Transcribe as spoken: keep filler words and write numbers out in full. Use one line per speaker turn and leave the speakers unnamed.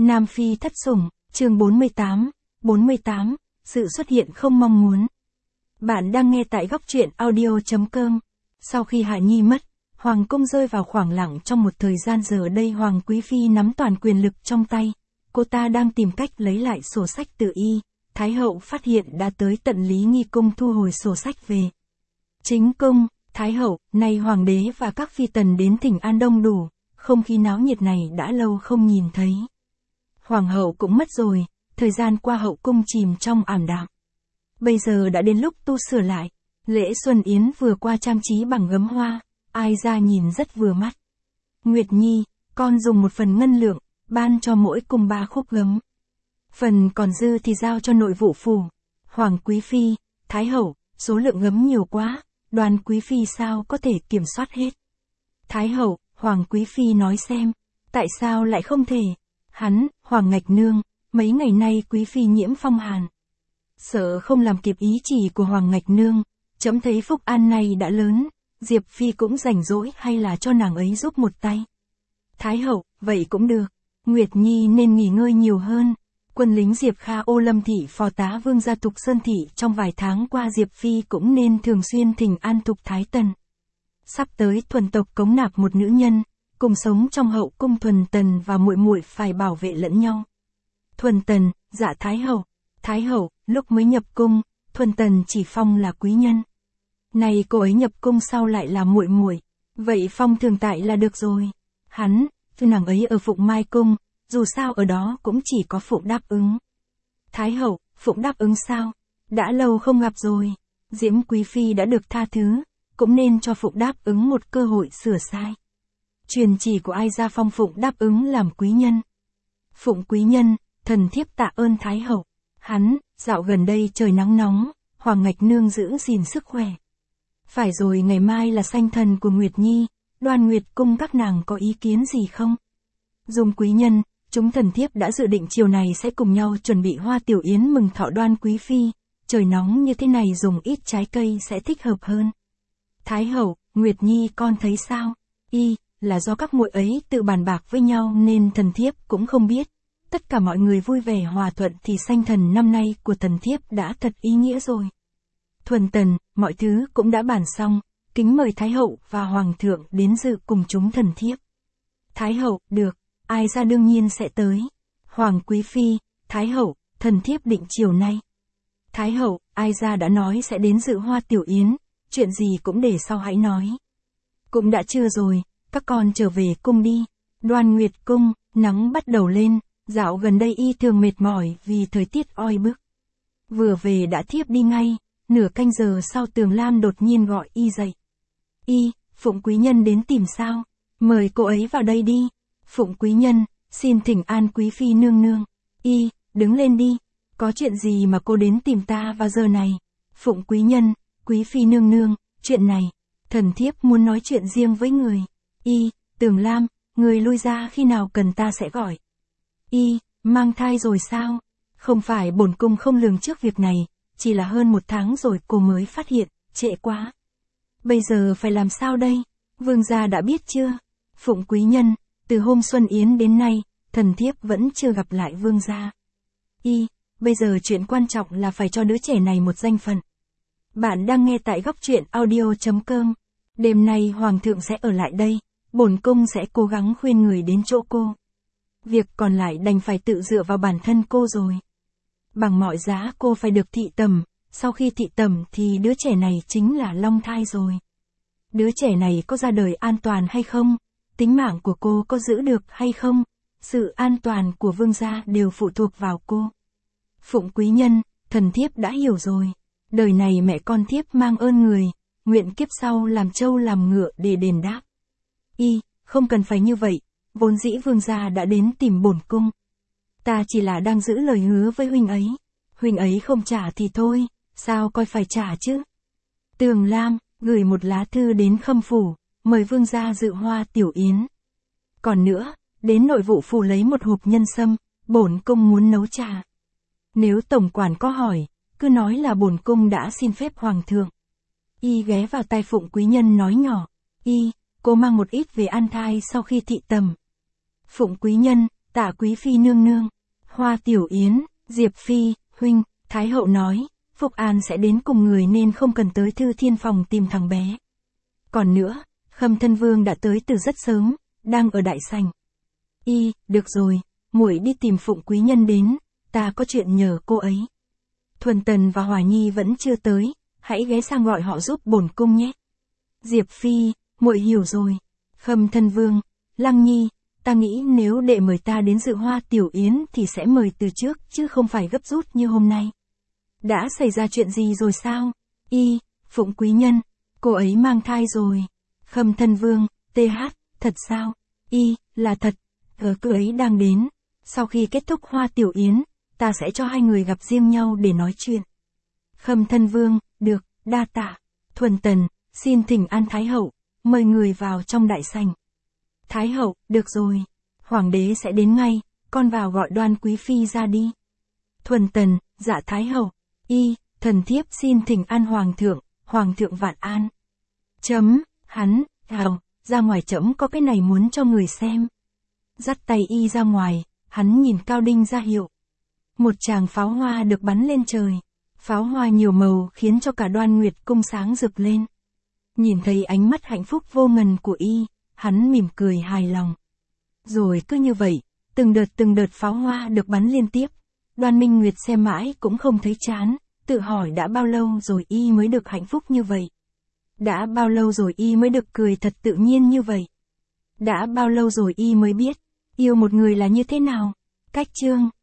Nam Phi thất sủng, chương bốn mươi tám, bốn mươi tám, sự xuất hiện không mong muốn. Bạn đang nghe tại góc truyện audio.com. Sau khi Hạ Nhi mất, Hoàng cung rơi vào khoảng lặng trong một thời gian. Giờ đây Hoàng Quý Phi nắm toàn quyền lực trong tay. Cô ta đang tìm cách lấy lại sổ sách từ Y. Thái hậu phát hiện đã tới tận Lý Nghi cung thu hồi sổ sách về. Chính cung, Thái hậu, nay Hoàng đế và các phi tần đến thỉnh an đông đủ, không khí náo nhiệt này đã lâu không nhìn thấy. Hoàng hậu cũng mất rồi, thời gian qua hậu cung chìm trong ảm đạm. Bây giờ đã đến lúc tu sửa lại. Lễ Xuân Yến vừa qua trang trí bằng gấm hoa, ai ra nhìn rất vừa mắt. Nguyệt Nhi, con dùng một phần ngân lượng, ban cho mỗi cung ba khúc gấm. Phần còn dư thì giao cho nội vụ phủ. Hoàng Quý Phi, Thái hậu, số lượng gấm nhiều quá, Đoan Quý Phi sao có thể kiểm soát hết. Thái hậu, Hoàng Quý Phi nói xem, tại sao lại không thể? Hắn, Hoàng Ngạch Nương, mấy ngày nay Quý Phi nhiễm phong hàn. Sợ không làm kịp ý chỉ của Hoàng Ngạch Nương, chấm thấy Phúc An này đã lớn, Diệp Phi cũng rảnh rỗi hay là cho nàng ấy giúp một tay. Thái hậu, vậy cũng được, Nguyệt Nhi nên nghỉ ngơi nhiều hơn. Quân lính Diệp Kha Ô Lâm Thị phò tá vương gia Thục Sơn Thị trong vài tháng qua Diệp Phi cũng nên thường xuyên thỉnh an Thục Thái Tần. Sắp tới thuần tộc cống nạp một nữ nhân, cùng sống trong hậu cung. Thuần Tần và muội muội phải bảo vệ lẫn nhau. Thuần Tần, dạ Thái hậu. Thái hậu, lúc mới nhập cung, Thuần Tần chỉ phong là quý nhân. Này cô ấy nhập cung sau lại là muội muội, vậy phong thường tại là được rồi. Hắn, nàng ấy ở Phụng Mai cung, dù sao ở đó cũng chỉ có Phụng đáp ứng. Thái hậu, Phụng đáp ứng sao? Đã lâu không gặp rồi. Diễm Quý Phi đã được tha thứ, cũng nên cho Phụng đáp ứng một cơ hội sửa sai. Truyền chỉ của ai ra phong Phụng đáp ứng làm quý nhân? Phụng quý nhân, thần thiếp tạ ơn Thái hậu. Hắn, dạo gần đây trời nắng nóng, Hoàng Ngạch Nương giữ gìn sức khỏe. Phải rồi, ngày mai là sanh thần của Nguyệt Nhi, Đoan Nguyệt cung các nàng có ý kiến gì không? Dung quý nhân, chúng thần thiếp đã dự định chiều này sẽ cùng nhau chuẩn bị hoa tiểu yến mừng thọ Đoan Quý Phi, trời nóng như thế này dùng ít trái cây sẽ thích hợp hơn. Thái hậu, Nguyệt Nhi con thấy sao? Y, là do các muội ấy tự bàn bạc với nhau nên thần thiếp cũng không biết. Tất cả mọi người vui vẻ hòa thuận thì sanh thần năm nay của thần thiếp đã thật ý nghĩa rồi. Thuần Tần, mọi thứ cũng đã bàn xong, kính mời Thái hậu và Hoàng thượng đến dự cùng chúng thần thiếp. Thái hậu, được, ai ra đương nhiên sẽ tới. Hoàng Quý Phi, Thái hậu, thần thiếp định chiều nay. Thái hậu, ai ra đã nói sẽ đến dự hoa tiểu yến, chuyện gì cũng để sau hãy nói. Cũng đã trưa rồi, các con trở về cung đi. Đoan Nguyệt cung, nắng bắt đầu lên, dạo gần đây y thường mệt mỏi vì thời tiết oi bức. Vừa về đã thiếp đi ngay, nửa canh giờ sau Tường Lam đột nhiên gọi y dậy. Y, Phụng quý nhân đến tìm sao? Mời cô ấy vào đây đi. Phụng quý nhân, xin thỉnh an Quý Phi nương nương. Y, đứng lên đi. Có chuyện gì mà cô đến tìm ta vào giờ này? Phụng quý nhân, Quý Phi nương nương, chuyện này, thần thiếp muốn nói chuyện riêng với người. Y, Tường Lam, người lui ra khi nào cần ta sẽ gọi. Y, mang thai rồi sao? Không phải bổn cung không lường trước việc này, chỉ là hơn một tháng rồi cô mới phát hiện, trễ quá. Bây giờ phải làm sao đây? Vương gia đã biết chưa? Phụng quý nhân, từ hôm Xuân Yến đến nay, thần thiếp vẫn chưa gặp lại vương gia. Y, bây giờ chuyện quan trọng là phải cho đứa trẻ này một danh phận. Bạn đang nghe tại góc truyện audio.com. Đêm nay Hoàng thượng sẽ ở lại đây, bổn cung sẽ cố gắng khuyên người đến chỗ cô. Việc còn lại đành phải tự dựa vào bản thân cô rồi. Bằng mọi giá cô phải được thị tầm, sau khi thị tầm thì đứa trẻ này chính là long thai rồi. Đứa trẻ này có ra đời an toàn hay không? Tính mạng của cô có giữ được hay không? Sự an toàn của vương gia đều phụ thuộc vào cô. Phụng quý nhân, thần thiếp đã hiểu rồi. Đời này mẹ con thiếp mang ơn người, nguyện kiếp sau làm trâu làm ngựa để đền đáp. Y, không cần phải như vậy, vốn dĩ vương gia đã đến tìm bổn cung. Ta chỉ là đang giữ lời hứa với huynh ấy. Huynh ấy không trả thì thôi, sao coi phải trả chứ? Tường Lam, gửi một lá thư đến Khâm phủ, mời vương gia dự hoa tiểu yến. Còn nữa, đến nội vụ phủ lấy một hộp nhân sâm, bổn cung muốn nấu trà. Nếu tổng quản có hỏi, cứ nói là bổn cung đã xin phép hoàng thượng. Y ghé vào tai Phụng quý nhân nói nhỏ. Y, cô mang một ít về an thai sau khi thị tầm. Phụng quý nhân, Tạ Quý Phi nương nương. Hoa Tiểu Yến, Diệp Phi, huynh, Thái hậu nói, Phúc An sẽ đến cùng người nên không cần tới Thư Thiên phòng tìm thằng bé. Còn nữa, Khâm Thân Vương đã tới từ rất sớm, đang ở đại sảnh. Y, được rồi, muội đi tìm Phụng quý nhân đến, ta có chuyện nhờ cô ấy. Thuần Tần và Hòa Nhi vẫn chưa tới, hãy ghé sang gọi họ giúp bổn cung nhé. Diệp Phi, muội hiểu rồi. Khâm Thân Vương, Lăng Nhi, ta nghĩ nếu đệ mời ta đến dự Hoa Tiểu Yến thì sẽ mời từ trước chứ không phải gấp rút như hôm nay. Đã xảy ra chuyện gì rồi sao? Y, Phụng quý nhân, cô ấy mang thai rồi. Khâm Thân Vương, tê hát, thật sao? Y, là thật, gờ cứ ấy đang đến. Sau khi kết thúc Hoa Tiểu Yến, ta sẽ cho hai người gặp riêng nhau để nói chuyện. Khâm Thân Vương, được, đa tạ. Thuần Tần, xin thỉnh an Thái hậu, mời người vào trong đại sảnh. Thái hậu, được rồi. Hoàng đế sẽ đến ngay, con vào gọi Đoan Quý Phi ra đi. Thuần Tần, dạ Thái hậu. Y, thần thiếp xin thỉnh an Hoàng thượng, Hoàng thượng vạn an. Chấm, hắn, hào, ra ngoài trẫm có cái này muốn cho người xem. Dắt tay Y ra ngoài, hắn nhìn Cao Đinh ra hiệu. Một tràng pháo hoa được bắn lên trời. Pháo hoa nhiều màu khiến cho cả Đoan Nguyệt cung sáng rực lên. Nhìn thấy ánh mắt hạnh phúc vô ngần của Y, hắn mỉm cười hài lòng. Rồi cứ như vậy, từng đợt từng đợt pháo hoa được bắn liên tiếp. Đoan Minh Nguyệt xem mãi cũng không thấy chán, tự hỏi đã bao lâu rồi Y mới được hạnh phúc như vậy. Đã bao lâu rồi Y mới được cười thật tự nhiên như vậy. Đã bao lâu rồi Y mới biết, yêu một người là như thế nào. Cách chương